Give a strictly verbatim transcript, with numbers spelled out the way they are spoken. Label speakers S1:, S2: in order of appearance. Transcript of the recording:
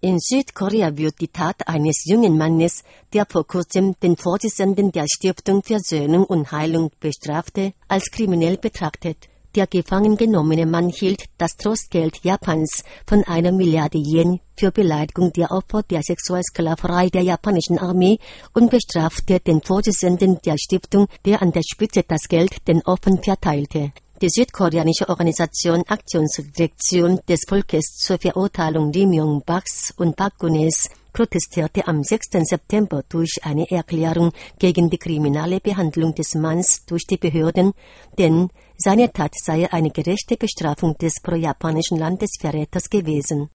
S1: In Südkorea wird die Tat eines jungen Mannes, der vor kurzem den Vorsitzenden der Stiftung Versöhnung und Heilung bestrafte, als kriminell betrachtet. Der gefangen genommene Mann hielt das Trostgeld Japans von einer Milliarde Yen für Beleidigung der Opfer der Sexualsklaverei der japanischen Armee und bestrafte den Vorsitzenden der Stiftung, der an der Spitze das Geld den Opfern verteilte. Die südkoreanische Organisation Aktionsdirektion des Volkes zur Verurteilung Lee Myung-baks und Park Geun-hye's protestierte am sechsten September durch eine Erklärung gegen die kriminelle Behandlung des Manns durch die Behörden, denn seine Tat sei eine gerechte Bestrafung des pro-japanischen Landesverräters gewesen.